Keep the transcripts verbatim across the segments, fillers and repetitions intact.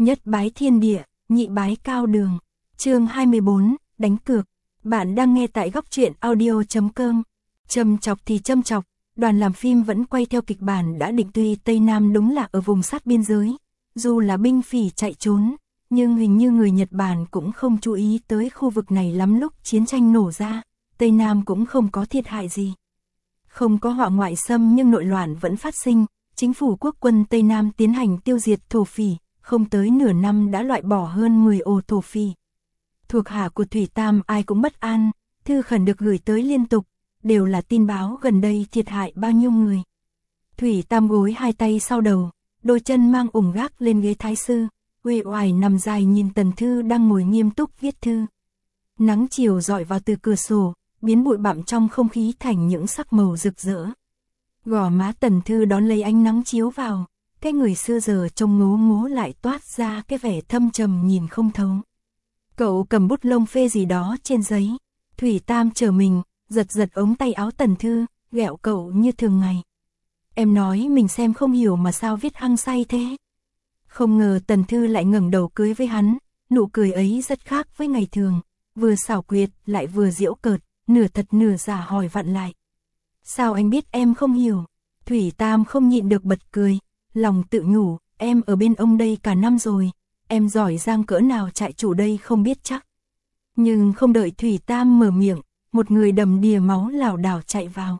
Nhất bái thiên địa, nhị bái cao đường. Chương hai mươi bốn, đánh cược. Bạn đang nghe tại góc truyện audio chấm com. Châm chọc thì châm chọc, đoàn làm phim vẫn quay theo kịch bản đã định, tuy Tây Nam đúng là ở vùng sát biên giới, dù là binh phỉ chạy trốn, nhưng hình như người Nhật Bản cũng không chú ý tới khu vực này lắm. Lúc chiến tranh nổ ra, Tây Nam cũng không có thiệt hại gì. Không có họa ngoại xâm nhưng nội loạn vẫn phát sinh, chính phủ quốc quân Tây Nam tiến hành tiêu diệt thổ phỉ, không tới nửa năm đã loại bỏ hơn mười ổ thổ phỉ. Thuộc hạ của Thủy Tam ai cũng bất an, thư khẩn được gửi tới liên tục, đều là tin báo gần đây thiệt hại bao nhiêu người. Thủy Tam gối hai tay sau đầu, đôi chân mang ủng gác lên ghế thái sư, uể oải nằm dài nhìn Tần Thư đang ngồi nghiêm túc viết thư. Nắng chiều rọi vào từ cửa sổ, biến bụi bặm trong không khí thành những sắc màu rực rỡ. Gò má Tần Thư đón lấy ánh nắng chiếu vào, cái người xưa giờ trông ngố ngố lại toát ra cái vẻ thâm trầm nhìn không thấu. Cậu cầm bút lông phê gì đó trên giấy. Thủy Tam chờ mình, giật giật ống tay áo Tần Thư, ghẹo cậu như thường ngày. Em nói mình xem không hiểu mà sao viết hăng say thế. Không ngờ Tần Thư lại ngẩng đầu cười với hắn, nụ cười ấy rất khác với ngày thường, vừa xảo quyệt lại vừa giễu cợt, nửa thật nửa giả hỏi vặn lại. Sao anh biết em không hiểu? Thủy Tam không nhịn được bật cười, lòng tự nhủ, em ở bên ông đây cả năm rồi, em giỏi giang cỡ nào trại chủ đây không biết chắc. Nhưng không đợi Thủy Tam mở miệng, một người đầm đìa máu lảo đảo chạy vào.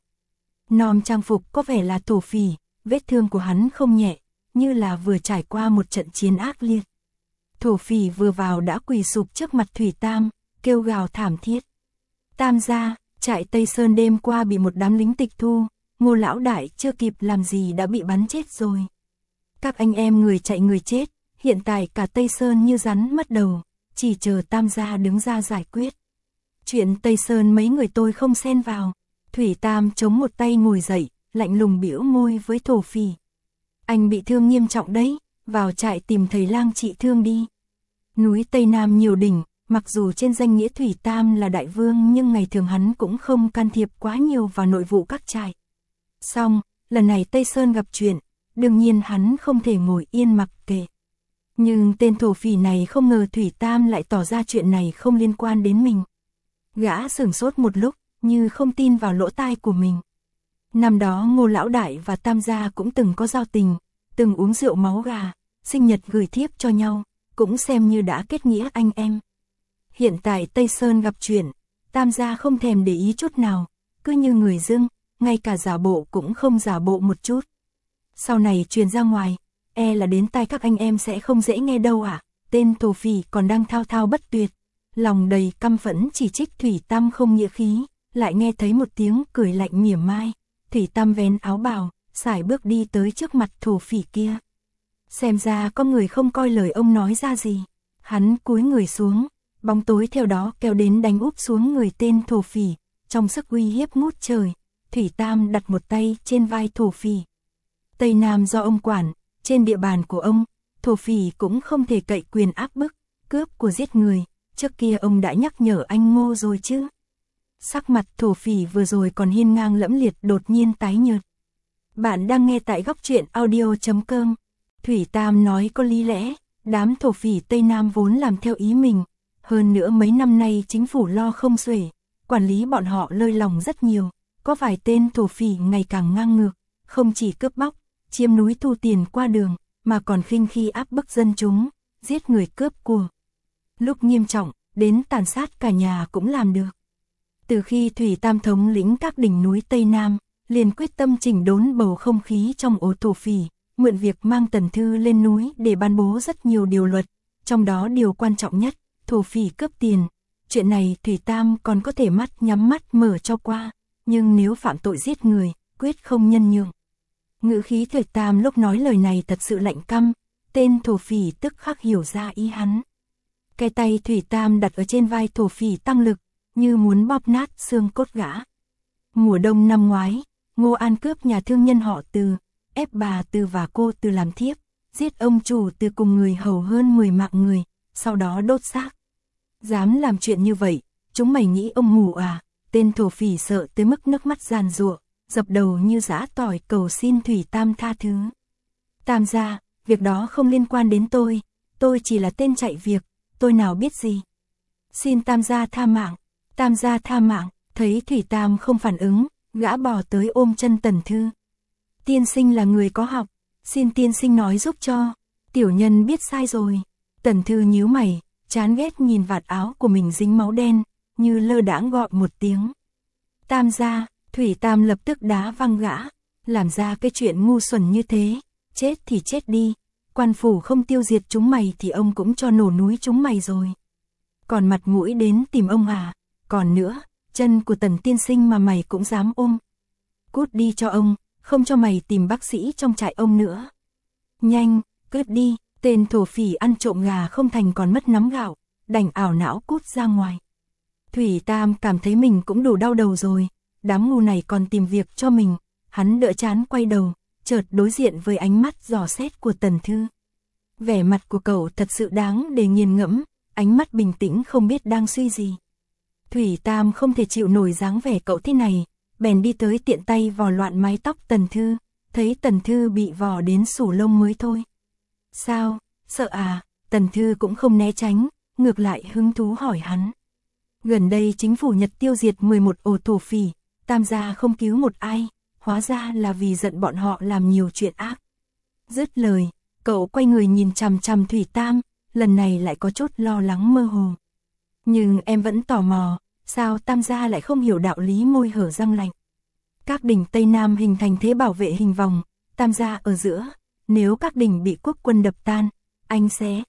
Nòm trang phục có vẻ là thổ phỉ, vết thương của hắn không nhẹ, như là vừa trải qua một trận chiến ác liệt. Thổ phỉ vừa vào đã quỳ sụp trước mặt Thủy Tam, kêu gào thảm thiết. Tam gia, trại Tây Sơn đêm qua bị một đám lính tịch thu, Ngô lão đại chưa kịp làm gì đã bị bắn chết rồi. Các anh em người chạy người chết, hiện tại cả Tây Sơn như rắn mất đầu, chỉ chờ Tam gia đứng ra giải quyết. Chuyện Tây Sơn mấy người tôi không xen vào. Thủy Tam chống một tay ngồi dậy, lạnh lùng bĩu môi với thổ phỉ. Anh bị thương nghiêm trọng đấy, vào trại tìm thầy lang trị thương đi. Núi Tây Nam nhiều đỉnh, mặc dù trên danh nghĩa Thủy Tam là đại vương nhưng ngày thường hắn cũng không can thiệp quá nhiều vào nội vụ các trại. Xong, lần này Tây Sơn gặp chuyện, đương nhiên hắn không thể ngồi yên mặc kệ. Nhưng tên thổ phỉ này không ngờ Thủy Tam lại tỏ ra chuyện này không liên quan đến mình. Gã sửng sốt một lúc, như không tin vào lỗ tai của mình. Năm đó Ngô lão đại và Tam gia cũng từng có giao tình, từng uống rượu máu gà, sinh nhật gửi thiếp cho nhau, cũng xem như đã kết nghĩa anh em. Hiện tại Tây Sơn gặp chuyện, Tam gia không thèm để ý chút nào, cứ như người dưng, ngay cả giả bộ cũng không giả bộ một chút. Sau này truyền ra ngoài, e là đến tai các anh em sẽ không dễ nghe đâu ạ. À? Tên thổ phỉ còn đang thao thao bất tuyệt, lòng đầy căm phẫn chỉ trích Thủy Tam không nghĩa khí, lại nghe thấy một tiếng cười lạnh mỉa mai. Thủy Tam vén áo bào, sải bước đi tới trước mặt thổ phỉ kia. Xem ra có người không coi lời ông nói ra gì. Hắn cúi người xuống, bóng tối theo đó kéo đến đánh úp xuống người tên thổ phỉ. Trong sức uy hiếp ngút trời, Thủy Tam đặt một tay trên vai thổ phỉ. Tây Nam do ông quản, trên địa bàn của ông, thổ phỉ cũng không thể cậy quyền áp bức, cướp của giết người. Trước kia ông đã nhắc nhở anh Ngô rồi chứ. Sắc mặt thổ phỉ vừa rồi còn hiên ngang lẫm liệt đột nhiên tái nhợt. Bạn đang nghe tại góc truyện audio chấm com. Thủy Tam nói có lý lẽ, đám thổ phỉ Tây Nam vốn làm theo ý mình. Hơn nữa mấy năm nay chính phủ lo không xuể, quản lý bọn họ lơi lòng rất nhiều. Có vài tên thổ phỉ ngày càng ngang ngược, không chỉ cướp bóc, chiếm núi thu tiền qua đường, mà còn khinh khi áp bức dân chúng, giết người cướp của. Lúc nghiêm trọng, đến tàn sát cả nhà cũng làm được. Từ khi Thủy Tam thống lĩnh các đỉnh núi Tây Nam, liền quyết tâm chỉnh đốn bầu không khí trong ổ thổ phỉ, mượn việc mang Tần Thư lên núi để ban bố rất nhiều điều luật, trong đó điều quan trọng nhất, thổ phỉ cướp tiền. Chuyện này Thủy Tam còn có thể mắt nhắm mắt mở cho qua, nhưng nếu phạm tội giết người, quyết không nhân nhượng. Ngữ khí Thủy Tam lúc nói lời này thật sự lạnh căm, tên thổ phỉ tức khắc hiểu ra ý hắn. Cái tay Thủy Tam đặt ở trên vai thổ phỉ tăng lực, như muốn bóp nát xương cốt gã. Mùa đông năm ngoái, Ngô An cướp nhà thương nhân họ Từ, ép bà Từ và cô Từ làm thiếp, giết ông chủ Từ cùng người hầu hơn mười mạng người, sau đó đốt xác. Dám làm chuyện như vậy, chúng mày nghĩ ông mù à? Tên thổ phỉ sợ tới mức nước mắt giàn giụa, dập đầu như giã tỏi cầu xin Thủy Tam tha thứ. Tam gia, việc đó không liên quan đến tôi, tôi chỉ là tên chạy việc, tôi nào biết gì. Xin Tam gia tha mạng, Tam gia tha mạng, thấy Thủy Tam không phản ứng, gã bò tới ôm chân Tần Thư. Tiên sinh là người có học, xin tiên sinh nói giúp cho, tiểu nhân biết sai rồi. Tần Thư nhíu mày, chán ghét nhìn vạt áo của mình dính máu đen, như lơ đãng gọi một tiếng. Tam gia, Thủy Tam lập tức đá văng gã, làm ra cái chuyện ngu xuẩn như thế, chết thì chết đi, quan phủ không tiêu diệt chúng mày thì ông cũng cho nổ núi chúng mày rồi. Còn mặt mũi đến tìm ông à, còn nữa, chân của Tần tiên sinh mà mày cũng dám ôm. Cút đi cho ông, không cho mày tìm bác sĩ trong trại ông nữa. Nhanh, cút đi, tên thổ phỉ ăn trộm gà không thành còn mất nắm gạo, đành ảo não cút ra ngoài. Thủy Tam cảm thấy mình cũng đủ đau đầu rồi, đám ngu này còn tìm việc cho mình, hắn đỡ chán quay đầu, chợt đối diện với ánh mắt dò xét của Tần Thư. Vẻ mặt của cậu thật sự đáng để nghiền ngẫm, ánh mắt bình tĩnh không biết đang suy gì. Thủy Tam không thể chịu nổi dáng vẻ cậu thế này, bèn đi tới tiện tay vò loạn mái tóc Tần Thư, thấy Tần Thư bị vò đến sủ lông mới thôi. Sao, sợ à? Tần Thư cũng không né tránh, ngược lại hứng thú hỏi hắn. Gần đây chính phủ Nhật tiêu diệt mười một ổ thổ phỉ, Tam gia không cứu một ai, hóa ra là vì giận bọn họ làm nhiều chuyện ác. Dứt lời, cậu quay người nhìn chằm chằm Thủy Tam, lần này lại có chút lo lắng mơ hồ. Nhưng em vẫn tò mò, sao Tam gia lại không hiểu đạo lý môi hở răng lạnh. Các đỉnh Tây Nam hình thành thế bảo vệ hình vòng, Tam gia ở giữa, nếu các đỉnh bị quốc quân đập tan, anh sẽ...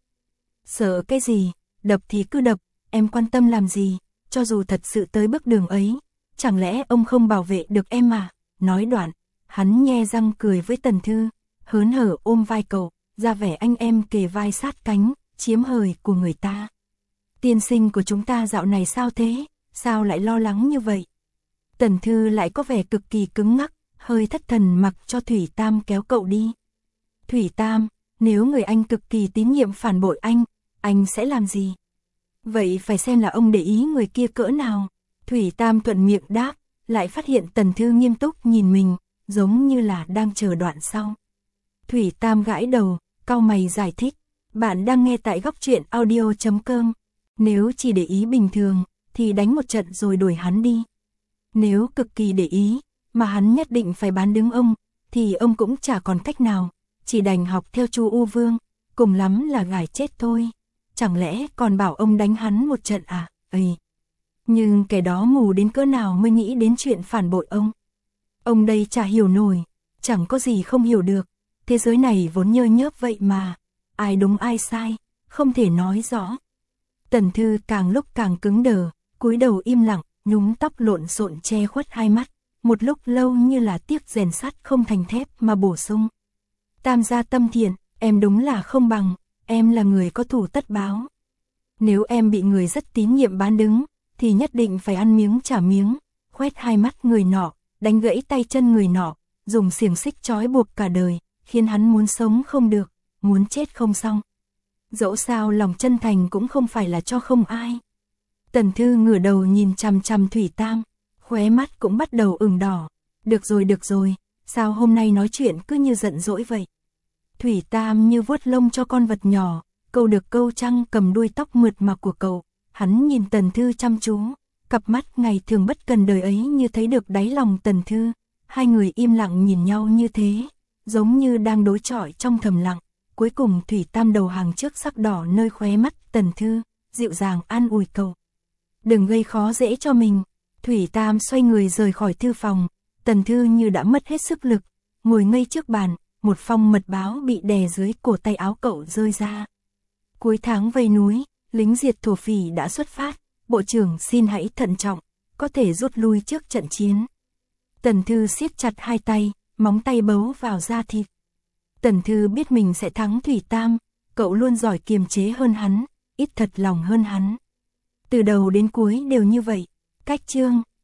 Sợ cái gì, đập thì cứ đập, em quan tâm làm gì, cho dù thật sự tới bước đường ấy, chẳng lẽ ông không bảo vệ được em mà. Nói đoạn, hắn nhe răng cười với Tần Thư, hớn hở ôm vai cậu, ra vẻ anh em kề vai sát cánh, chiếm hời của người ta. Tiên sinh của chúng ta dạo này sao thế, sao lại lo lắng như vậy? Tần Thư lại có vẻ cực kỳ cứng ngắc, hơi thất thần mặc cho Thủy Tam kéo cậu đi. Thủy Tam, nếu người anh cực kỳ tín nhiệm phản bội anh, anh sẽ làm gì? Vậy phải xem là ông để ý người kia cỡ nào. Thủy Tam thuận miệng đáp, lại phát hiện Tần Thư nghiêm túc nhìn mình, giống như là đang chờ đoạn sau. Thủy Tam gãi đầu, cau mày giải thích, bạn đang nghe tại góc truyện audio chấm com. Nếu chỉ để ý bình thường, thì đánh một trận rồi đuổi hắn đi. Nếu cực kỳ để ý, mà hắn nhất định phải bán đứng ông, thì ông cũng chả còn cách nào, chỉ đành học theo Chu U Vương, cùng lắm là gài chết thôi. Chẳng lẽ còn bảo ông đánh hắn một trận à? Ây! Nhưng kẻ đó mù đến cỡ nào mới nghĩ đến chuyện phản bội ông. Ông đây chả hiểu nổi, chẳng có gì không hiểu được. Thế giới này vốn nhơ nhớp vậy mà, ai đúng ai sai, không thể nói rõ. Tần Thư càng lúc càng cứng đờ, cúi đầu im lặng, nhúm tóc lộn xộn che khuất hai mắt, một lúc lâu như là tiếc rèn sắt không thành thép mà bổ sung. Tam gia tâm thiện, em đúng là không bằng, em là người có thù tất báo. Nếu em bị người rất tín nhiệm bán đứng, thì nhất định phải ăn miếng trả miếng, khoét hai mắt người nọ, đánh gãy tay chân người nọ, dùng xiềng xích trói buộc cả đời, khiến hắn muốn sống không được, muốn chết không xong. Dẫu sao lòng chân thành cũng không phải là cho không ai. Tần Thư ngửa đầu nhìn chằm chằm Thủy Tam, khóe mắt cũng bắt đầu ửng đỏ. Được rồi được rồi, sao hôm nay nói chuyện cứ như giận dỗi vậy? Thủy Tam như vuốt lông cho con vật nhỏ, câu được câu trăng cầm đuôi tóc mượt mà của cậu. Hắn nhìn Tần Thư chăm chú, cặp mắt ngày thường bất cần đời ấy như thấy được đáy lòng Tần Thư. Hai người im lặng nhìn nhau như thế, giống như đang đối chọi trong thầm lặng. Cuối cùng Thủy Tam đầu hàng trước sắc đỏ nơi khóe mắt Tần Thư, dịu dàng an ủi cậu. Đừng gây khó dễ cho mình. Thủy Tam xoay người rời khỏi thư phòng, Tần Thư như đã mất hết sức lực, ngồi ngây trước bàn, một phong mật báo bị đè dưới cổ tay áo cậu rơi ra. Cuối tháng vây núi, lính diệt thổ phỉ đã xuất phát, bộ trưởng xin hãy thận trọng, có thể rút lui trước trận chiến. Tần Thư siết chặt hai tay, móng tay bấu vào da thịt. Tần Thư biết mình sẽ thắng Thủy Tam, cậu luôn giỏi kiềm chế hơn hắn, ít thật lòng hơn hắn. Từ đầu đến cuối đều như vậy. Cách chương